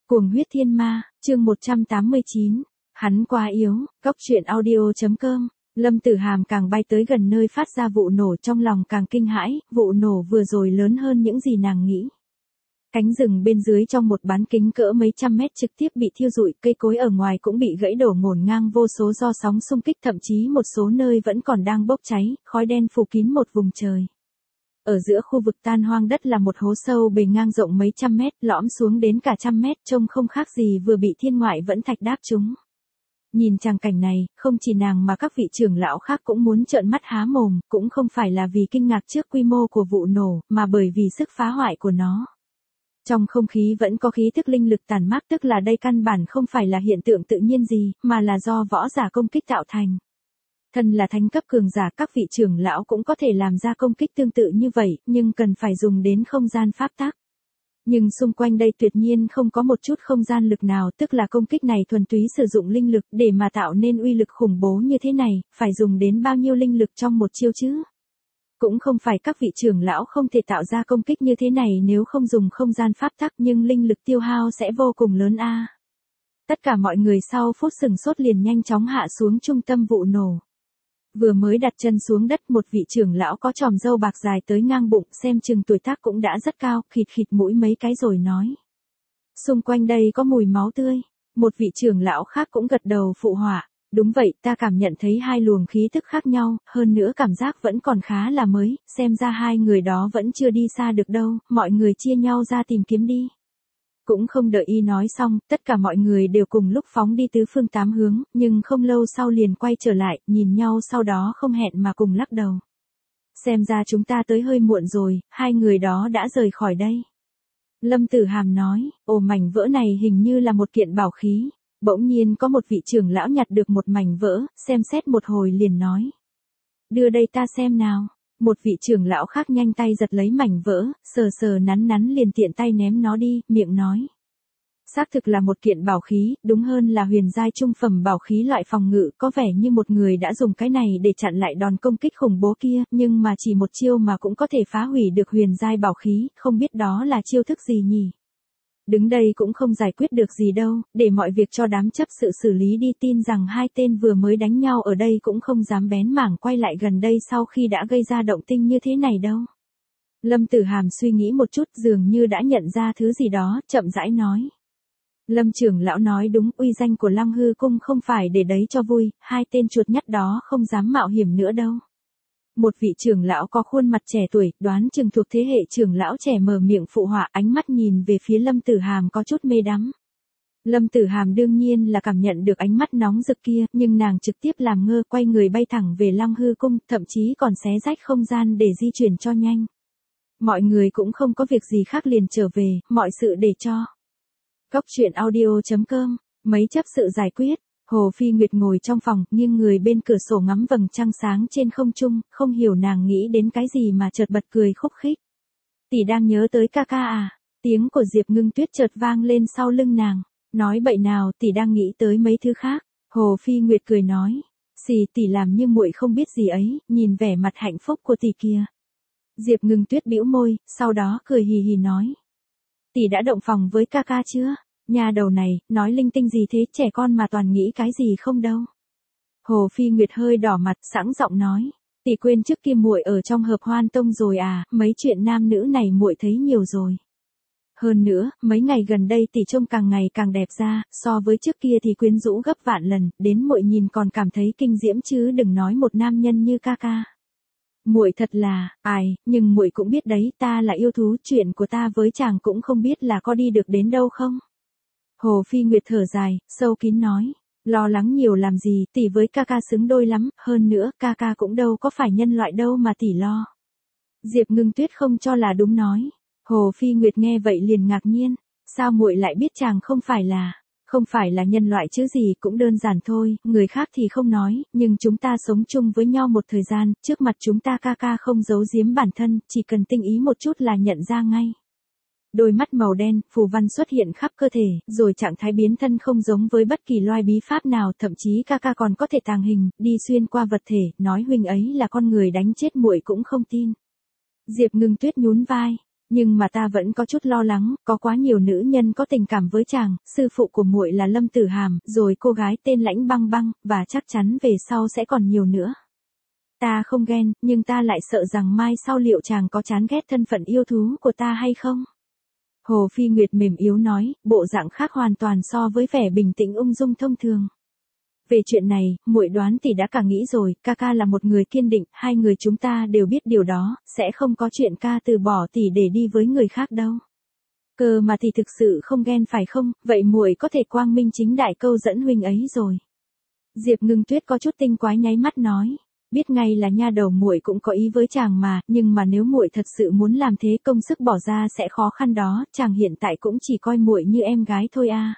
Cuồng huyết thiên ma, chương 189. Hắn quá yếu, góc truyện audio.com. Lâm Tử Hàm càng bay tới gần nơi phát ra vụ nổ trong lòng càng kinh hãi, vụ nổ vừa rồi lớn hơn những gì nàng nghĩ. Cánh rừng bên dưới trong một bán kính cỡ mấy trăm mét trực tiếp bị thiêu rụi, cây cối ở ngoài cũng bị gãy đổ ngổn ngang vô số do sóng xung kích, thậm chí một số nơi vẫn còn đang bốc cháy, khói đen phủ kín một vùng trời. Ở giữa khu vực tan hoang đất là một hố sâu bề ngang rộng mấy trăm mét, lõm xuống đến cả trăm mét, trông không khác gì vừa bị thiên ngoại vẫn thạch đáp trúng. Nhìn tràng cảnh này, không chỉ nàng mà các vị trưởng lão khác cũng muốn trợn mắt há mồm, cũng không phải là vì kinh ngạc trước quy mô của vụ nổ, mà bởi vì sức phá hoại của nó. Trong không khí vẫn có khí tức linh lực tản mát, tức là đây căn bản không phải là hiện tượng tự nhiên gì, mà là do võ giả công kích tạo thành. Thân là thánh cấp cường giả, các vị trưởng lão cũng có thể làm ra công kích tương tự như vậy, nhưng cần phải dùng đến không gian pháp tắc. Nhưng xung quanh đây tuyệt nhiên không có một chút không gian lực nào, tức là công kích này thuần túy sử dụng linh lực để mà tạo nên uy lực khủng bố như thế này, phải dùng đến bao nhiêu linh lực trong một chiêu chứ? Cũng không phải các vị trưởng lão không thể tạo ra công kích như thế này nếu không dùng không gian pháp tắc, nhưng linh lực tiêu hao sẽ vô cùng lớn a. Tất cả mọi người sau phút sừng sốt liền nhanh chóng hạ xuống trung tâm vụ nổ. Vừa mới đặt chân xuống đất, một vị trưởng lão có chòm râu bạc dài tới ngang bụng, xem chừng tuổi tác cũng đã rất cao, khịt khịt mũi mấy cái rồi nói: xung quanh đây có mùi máu tươi. Một vị trưởng lão khác cũng gật đầu phụ họa: đúng vậy, ta cảm nhận thấy hai luồng khí tức khác nhau, hơn nữa cảm giác vẫn còn khá là mới, xem ra hai người đó vẫn chưa đi xa được đâu, mọi người chia nhau ra tìm kiếm đi. Cũng không đợi y nói xong, tất cả mọi người đều cùng lúc phóng đi tứ phương tám hướng, nhưng không lâu sau liền quay trở lại, nhìn nhau sau đó không hẹn mà cùng lắc đầu. Xem ra chúng ta tới hơi muộn rồi, hai người đó đã rời khỏi đây. Lâm Tử Hàm nói: ồ, mảnh vỡ này hình như là một kiện bảo khí. Bỗng nhiên có một vị trưởng lão nhặt được một mảnh vỡ, xem xét một hồi liền nói: đưa đây ta xem nào. Một vị trưởng lão khác nhanh tay giật lấy mảnh vỡ, sờ sờ nắn nắn liền tiện tay ném nó đi, miệng nói: xác thực là một kiện bảo khí, đúng hơn là huyền giai trung phẩm bảo khí loại phòng ngự, có vẻ như một người đã dùng cái này để chặn lại đòn công kích khủng bố kia, nhưng mà chỉ một chiêu mà cũng có thể phá hủy được huyền giai bảo khí, không biết đó là chiêu thức gì nhỉ? Đứng đây cũng không giải quyết được gì đâu, để mọi việc cho đám chấp sự xử lý đi, tin rằng hai tên vừa mới đánh nhau ở đây cũng không dám bén mảng quay lại gần đây sau khi đã gây ra động tĩnh như thế này đâu. Lâm Tử Hàm suy nghĩ một chút, dường như đã nhận ra thứ gì đó, chậm rãi nói: Lâm trưởng lão nói đúng, uy danh của Lăng Hư Cung không phải để đấy cho vui, hai tên chuột nhắt đó không dám mạo hiểm nữa đâu. Một vị trưởng lão có khuôn mặt trẻ tuổi, đoán chừng thuộc thế hệ trưởng lão trẻ, mở miệng phụ họa, ánh mắt nhìn về phía Lâm Tử Hàm có chút mê đắm. Lâm Tử Hàm đương nhiên là cảm nhận được ánh mắt nóng rực kia, nhưng nàng trực tiếp làm ngơ, quay người bay thẳng về Lăng Hư Cung, thậm chí còn xé rách không gian để di chuyển cho nhanh. Mọi người cũng không có việc gì khác liền trở về, mọi sự để cho góc truyện audio.com, mấy chấp sự giải quyết. Hồ Phi Nguyệt ngồi trong phòng, nghiêng người bên cửa sổ ngắm vầng trăng sáng trên không trung, không hiểu nàng nghĩ đến cái gì mà chợt bật cười khúc khích. Tỷ đang nhớ tới ca ca à? Tiếng của Diệp Ngưng Tuyết chợt vang lên sau lưng nàng. Nói bậy nào, tỷ đang nghĩ tới mấy thứ khác. Hồ Phi Nguyệt cười nói: xì, tỷ làm như muội không biết gì ấy, nhìn vẻ mặt hạnh phúc của tỷ kia. Diệp Ngưng Tuyết bĩu môi, sau đó cười hì hì nói: tỷ đã động phòng với ca ca chưa? Nhà đầu này, nói linh tinh gì thế, trẻ con mà toàn nghĩ cái gì không đâu. Hồ Phi Nguyệt hơi đỏ mặt, sẵn giọng nói: tỷ quên trước kia muội ở trong Hợp Hoan Tông rồi à, mấy chuyện nam nữ này muội thấy nhiều rồi. Hơn nữa, mấy ngày gần đây tỷ trông càng ngày càng đẹp ra, so với trước kia thì quyến rũ gấp vạn lần, đến muội nhìn còn cảm thấy kinh diễm chứ đừng nói một nam nhân như ca ca. Muội thật là, nhưng muội cũng biết đấy, ta là yêu thú, chuyện của ta với chàng cũng không biết là có đi được đến đâu không. Hồ Phi Nguyệt thở dài, sâu kín nói: lo lắng nhiều làm gì, tỷ với ca ca xứng đôi lắm, hơn nữa, ca ca cũng đâu có phải nhân loại đâu mà tỷ lo. Diệp Ngưng Tuyết không cho là đúng nói. Hồ Phi Nguyệt nghe vậy liền ngạc nhiên: sao muội lại biết chàng không phải là nhân loại chứ gì, cũng đơn giản thôi, người khác thì không nói, nhưng chúng ta sống chung với nhau một thời gian, trước mặt chúng ta ca ca không giấu giếm bản thân, chỉ cần tinh ý một chút là nhận ra ngay. Đôi mắt màu đen, phù văn xuất hiện khắp cơ thể, rồi trạng thái biến thân không giống với bất kỳ loài bí pháp nào, thậm chí ca ca còn có thể tàng hình, đi xuyên qua vật thể, nói huynh ấy là con người đánh chết muội cũng không tin. Diệp Ngưng Tuyết nhún vai: Nhưng mà ta vẫn có chút lo lắng, có quá nhiều nữ nhân có tình cảm với chàng, sư phụ của muội là Lâm Tử Hàm, rồi cô gái tên Lãnh Băng Băng, và chắc chắn về sau sẽ còn nhiều nữa. Ta không ghen, nhưng ta lại sợ rằng mai sau liệu chàng có chán ghét thân phận yêu thú của ta hay không? Hồ Phi Nguyệt mềm yếu nói, bộ dạng khác hoàn toàn so với vẻ bình tĩnh ung dung thông thường. Về chuyện này, muội đoán tỷ đã cả nghĩ rồi, ca ca là một người kiên định, hai người chúng ta đều biết điều đó, sẽ không có chuyện ca từ bỏ tỷ để đi với người khác đâu. Cơ mà tỷ thực sự không ghen phải không, vậy muội có thể quang minh chính đại câu dẫn huynh ấy rồi. Diệp Ngưng Tuyết có chút tinh quái nháy mắt nói, biết ngay là nha đầu muội cũng có ý với chàng mà, nhưng mà nếu muội thật sự muốn làm thế công sức bỏ ra sẽ khó khăn đó, chàng hiện tại cũng chỉ coi muội như em gái thôi à.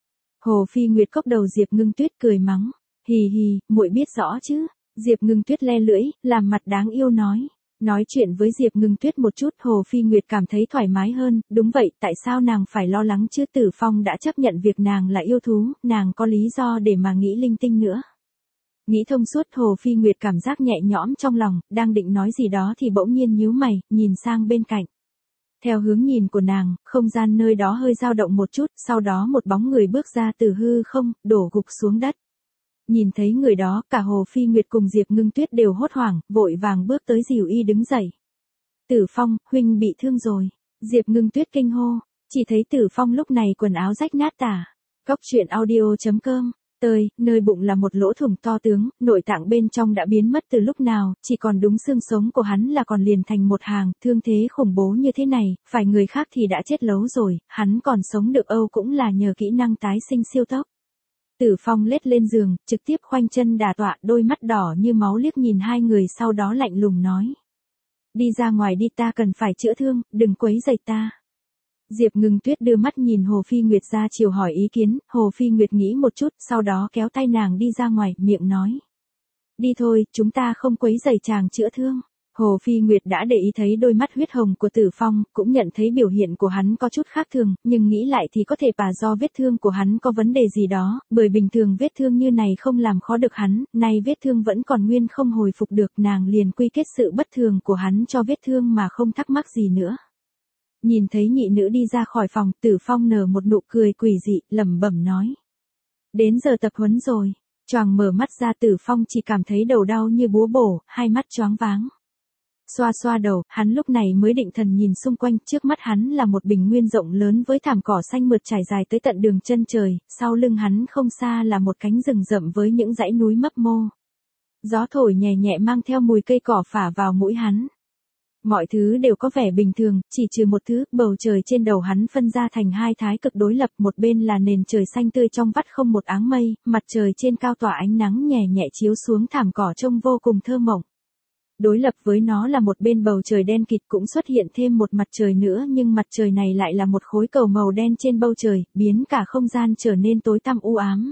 Hồ Phi Nguyệt cốc đầu Diệp Ngưng Tuyết cười mắng, hì hì, muội biết rõ chứ. Diệp Ngưng Tuyết le lưỡi, làm mặt đáng yêu nói. Nói chuyện với Diệp Ngưng Tuyết một chút, Hồ Phi Nguyệt cảm thấy thoải mái hơn, đúng vậy, tại sao nàng phải lo lắng chứ, Tử Phong đã chấp nhận việc nàng là yêu thú, nàng có lý do để mà nghĩ linh tinh nữa. Nghĩ thông suốt, Hồ Phi Nguyệt cảm giác nhẹ nhõm trong lòng, đang định nói gì đó thì bỗng nhiên nhíu mày, nhìn sang bên cạnh. Theo hướng nhìn của nàng, không gian nơi đó hơi dao động một chút, sau đó một bóng người bước ra từ hư không, đổ gục xuống đất. Nhìn thấy người đó, cả Hồ Phi Nguyệt cùng Diệp Ngưng Tuyết đều hốt hoảng, vội vàng bước tới dìu y đứng dậy. Tử Phong, huynh bị thương rồi. Diệp Ngưng Tuyết kinh hô, chỉ thấy Tử Phong lúc này quần áo rách nát tả. Cốc truyện audio.com. Nơi bụng là một lỗ thủng to tướng, nội tạng bên trong đã biến mất từ lúc nào, chỉ còn đúng xương sống của hắn là còn liền thành một hàng, thương thế khủng bố như thế này, phải người khác thì đã chết lâu rồi, hắn còn sống được cũng là nhờ kỹ năng tái sinh siêu tốc. Tử Phong lết lên giường, trực tiếp khoanh chân đả tọa, đôi mắt đỏ như máu liếc nhìn hai người, sau đó lạnh lùng nói. Đi ra ngoài đi, ta cần phải chữa thương, đừng quấy rầy ta. Diệp Ngưng Tuyết đưa mắt nhìn Hồ Phi Nguyệt ra chiều hỏi ý kiến, Hồ Phi Nguyệt nghĩ một chút, sau đó kéo tay nàng đi ra ngoài, miệng nói. Đi thôi, chúng ta không quấy rầy chàng chữa thương. Hồ Phi Nguyệt đã để ý thấy đôi mắt huyết hồng của Tử Phong, cũng nhận thấy biểu hiện của hắn có chút khác thường, nhưng nghĩ lại thì có thể là do vết thương của hắn có vấn đề gì đó, bởi bình thường vết thương như này không làm khó được hắn, nay vết thương vẫn còn nguyên không hồi phục được, nàng liền quy kết sự bất thường của hắn cho vết thương mà không thắc mắc gì nữa. Nhìn thấy nhị nữ đi ra khỏi phòng, Tử Phong nở một nụ cười quỷ dị, lẩm bẩm nói. Đến giờ tập huấn rồi. Choàng mở mắt ra, Tử Phong chỉ cảm thấy đầu đau như búa bổ, hai mắt choáng váng. Xoa xoa đầu, hắn lúc này mới định thần nhìn xung quanh, trước mắt hắn là một bình nguyên rộng lớn với thảm cỏ xanh mượt trải dài tới tận đường chân trời, sau lưng hắn không xa là một cánh rừng rậm với những dãy núi mấp mô. Gió thổi nhẹ nhẹ mang theo mùi cây cỏ phả vào mũi hắn. Mọi thứ đều có vẻ bình thường, chỉ trừ một thứ, bầu trời trên đầu hắn phân ra thành hai thái cực đối lập, một bên là nền trời xanh tươi trong vắt không một áng mây, mặt trời trên cao tỏa ánh nắng nhẹ nhẹ chiếu xuống thảm cỏ trông vô cùng thơ mộng. Đối lập với nó là một bên bầu trời đen kịt, cũng xuất hiện thêm một mặt trời nữa, nhưng mặt trời này lại là một khối cầu màu đen trên bầu trời, biến cả không gian trở nên tối tăm u ám.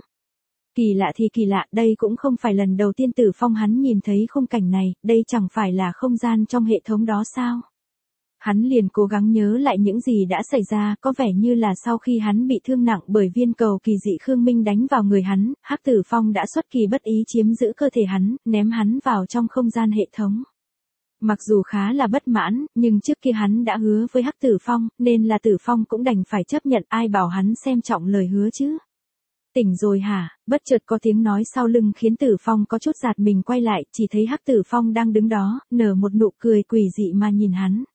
Kỳ lạ thì kỳ lạ, đây cũng không phải lần đầu tiên Tử Phong hắn nhìn thấy khung cảnh này, đây chẳng phải là không gian trong hệ thống đó sao? Hắn liền cố gắng nhớ lại những gì đã xảy ra, có vẻ như là sau khi hắn bị thương nặng bởi viên cầu kỳ dị Khương Minh đánh vào người hắn, Hắc Tử Phong đã xuất kỳ bất ý chiếm giữ cơ thể hắn, ném hắn vào trong không gian hệ thống. Mặc dù khá là bất mãn, nhưng trước kia hắn đã hứa với Hắc Tử Phong, nên là Tử Phong cũng đành phải chấp nhận, ai bảo hắn xem trọng lời hứa chứ. Tỉnh rồi hả? Bất chợt có tiếng nói sau lưng khiến Tử Phong có chút giạt mình quay lại, chỉ thấy Hắc Tử Phong đang đứng đó, nở một nụ cười quỷ dị mà nhìn hắn.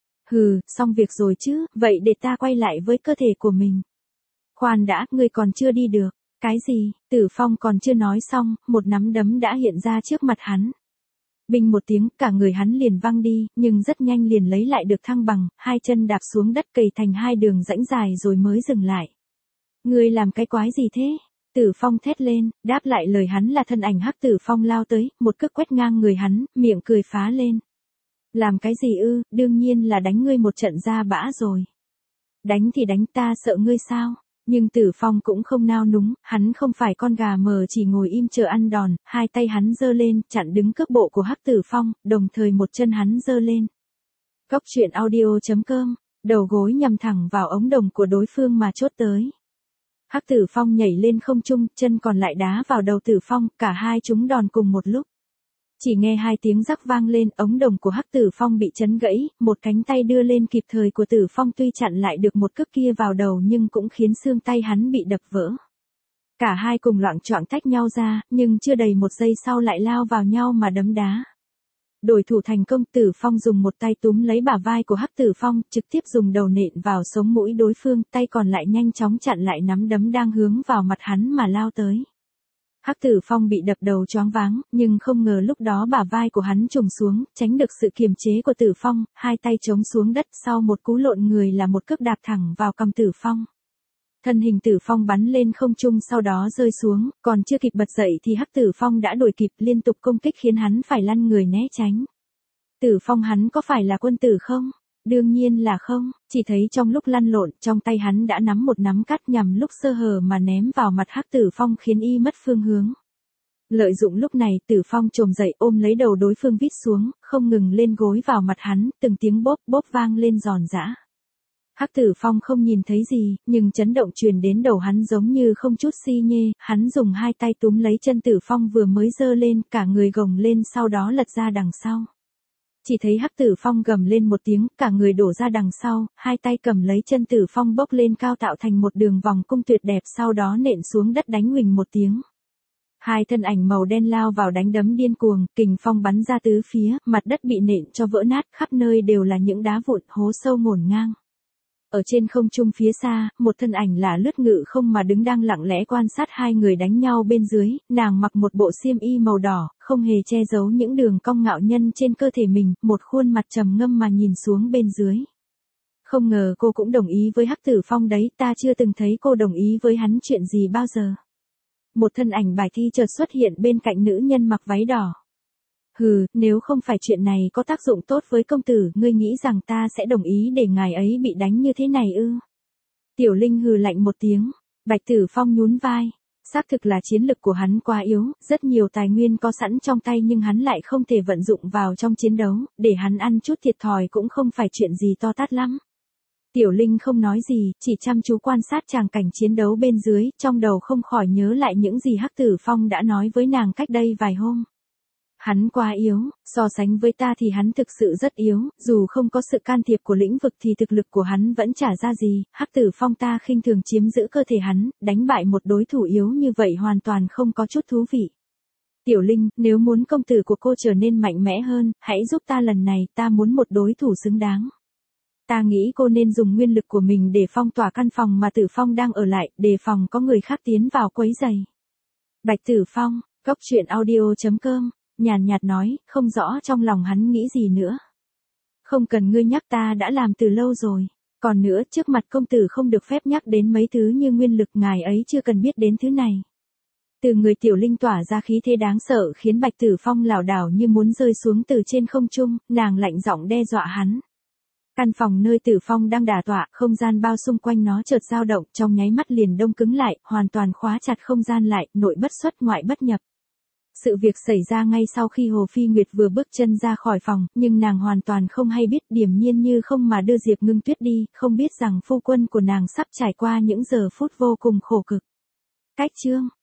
Hừ, xong việc rồi chứ, vậy để ta quay lại với cơ thể của mình. Khoan đã, ngươi còn chưa đi được. Cái gì? Tử Phong còn chưa nói xong, một nắm đấm đã hiện ra trước mặt hắn. Bình một tiếng, cả người hắn liền văng đi, nhưng rất nhanh liền lấy lại được thăng bằng, hai chân đạp xuống đất cầy thành hai đường rãnh dài rồi mới dừng lại. Ngươi làm cái quái gì thế? Tử Phong thét lên, đáp lại lời hắn là thân ảnh Hắc Tử Phong lao tới, một cước quét ngang người hắn, miệng cười phá lên. Làm cái gì ư, đương nhiên là đánh ngươi một trận ra bã rồi. Đánh thì đánh, ta sợ ngươi sao? Nhưng Tử Phong cũng không nao núng, hắn không phải con gà mờ chỉ ngồi im chờ ăn đòn, hai tay hắn giơ lên, chặn đứng cước bộ của Hắc Tử Phong, đồng thời một chân hắn giơ lên. Cốc truyện audio.com, đầu gối nhằm thẳng vào ống đồng của đối phương mà chốt tới. Hắc Tử Phong nhảy lên không trung, chân còn lại đá vào đầu Tử Phong, cả hai chúng đòn cùng một lúc. Chỉ nghe hai tiếng rắc vang lên, ống đồng của Hắc Tử Phong bị chấn gãy, một cánh tay đưa lên kịp thời của Tử Phong tuy chặn lại được một cước kia vào đầu nhưng cũng khiến xương tay hắn bị đập vỡ. Cả hai cùng loạng choạng tách nhau ra, nhưng chưa đầy một giây sau lại lao vào nhau mà đấm đá. Đổi thủ thành công, Tử Phong dùng một tay túm lấy bả vai của Hắc Tử Phong, trực tiếp dùng đầu nện vào sống mũi đối phương, tay còn lại nhanh chóng chặn lại nắm đấm đang hướng vào mặt hắn mà lao tới. Hắc Tử Phong bị đập đầu choáng váng, nhưng không ngờ lúc đó bả vai của hắn trùng xuống, tránh được sự kiềm chế của Tử Phong, hai tay chống xuống đất, sau một cú lộn người là một cước đạp thẳng vào cằm Tử Phong. Thân hình Tử Phong bắn lên không trung sau đó rơi xuống, còn chưa kịp bật dậy thì Hắc Tử Phong đã đuổi kịp, liên tục công kích khiến hắn phải lăn người né tránh. Tử Phong hắn có phải là quân tử không? Đương nhiên là không, chỉ thấy trong lúc lăn lộn, trong tay hắn đã nắm một nắm cát nhằm lúc sơ hở mà ném vào mặt Hắc Tử Phong khiến y mất phương hướng. Lợi dụng lúc này, Tử Phong chồm dậy ôm lấy đầu đối phương vít xuống, không ngừng lên gối vào mặt hắn, từng tiếng bốp bốp vang lên giòn giã. Hắc Tử Phong không nhìn thấy gì, nhưng chấn động truyền đến đầu hắn giống như không chút si nhê, hắn dùng hai tay túm lấy chân Tử Phong vừa mới giơ lên, cả người gồng lên sau đó lật ra đằng sau. Chỉ thấy Hắc Tử Phong gầm lên một tiếng, cả người đổ ra đằng sau, hai tay cầm lấy chân Tử Phong bốc lên cao tạo thành một đường vòng cung tuyệt đẹp, sau đó nện xuống đất đánh huỳnh một tiếng. Hai thân ảnh màu đen lao vào đánh đấm điên cuồng, kình phong bắn ra tứ phía, mặt đất bị nện cho vỡ nát, khắp nơi đều là những đá vụn, hố sâu ngổn ngang. Ở trên không trung phía xa, một thân ảnh là lướt ngự không mà đứng đang lặng lẽ quan sát hai người đánh nhau bên dưới, nàng mặc một bộ xiêm y màu đỏ, không hề che giấu những đường cong ngạo nhân trên cơ thể mình, một khuôn mặt trầm ngâm mà nhìn xuống bên dưới. Không ngờ cô cũng đồng ý với Hắc Tử Phong đấy, ta chưa từng thấy cô đồng ý với hắn chuyện gì bao giờ. Một thân ảnh bài thi chợt xuất hiện bên cạnh nữ nhân mặc váy đỏ. Hừ, nếu không phải chuyện này có tác dụng tốt với công tử, ngươi nghĩ rằng ta sẽ đồng ý để ngài ấy bị đánh như thế này ư? Tiểu Linh hừ lạnh một tiếng, Bạch Tử Phong nhún vai. Xác thực là chiến lực của hắn quá yếu, rất nhiều tài nguyên có sẵn trong tay nhưng hắn lại không thể vận dụng vào trong chiến đấu, để hắn ăn chút thiệt thòi cũng không phải chuyện gì to tát lắm. Tiểu Linh không nói gì, chỉ chăm chú quan sát tràng cảnh chiến đấu bên dưới, trong đầu không khỏi nhớ lại những gì Hắc Tử Phong đã nói với nàng cách đây vài hôm. Hắn quá yếu, so sánh với ta thì hắn thực sự rất yếu, dù không có sự can thiệp của lĩnh vực thì thực lực của hắn vẫn chả ra gì, Hắc Tử Phong ta khinh thường chiếm giữ cơ thể hắn, đánh bại một đối thủ yếu như vậy hoàn toàn không có chút thú vị. Tiểu Linh, nếu muốn công tử của cô trở nên mạnh mẽ hơn, hãy giúp ta lần này, ta muốn một đối thủ xứng đáng. Ta nghĩ cô nên dùng nguyên lực của mình để phong tỏa căn phòng mà Tử Phong đang ở lại, đề phòng có người khác tiến vào quấy rầy. Bạch Tử Phong, Cốc Truyện Audio.com, nhàn nhạt nói, không rõ trong lòng hắn nghĩ gì nữa. Không cần ngươi nhắc, ta đã làm từ lâu rồi. Còn nữa, trước mặt công tử không được phép nhắc đến mấy thứ như nguyên lực, ngài ấy chưa cần biết đến thứ này. Từ người Tiểu Linh tỏa ra khí thế đáng sợ khiến Bạch Tử Phong lảo đảo như muốn rơi xuống từ trên không trung, nàng lạnh giọng đe dọa hắn. Căn phòng nơi Tử Phong đang đả tọa, không gian bao xung quanh nó chợt dao động, trong nháy mắt liền đông cứng lại, hoàn toàn khóa chặt không gian lại, nội bất xuất ngoại bất nhập. Sự việc xảy ra ngay sau khi Hồ Phi Nguyệt vừa bước chân ra khỏi phòng, nhưng nàng hoàn toàn không hay biết, điềm nhiên như không mà đưa Diệp Ngưng Tuyết đi, không biết rằng phu quân của nàng sắp trải qua những giờ phút vô cùng khổ cực. Cách chương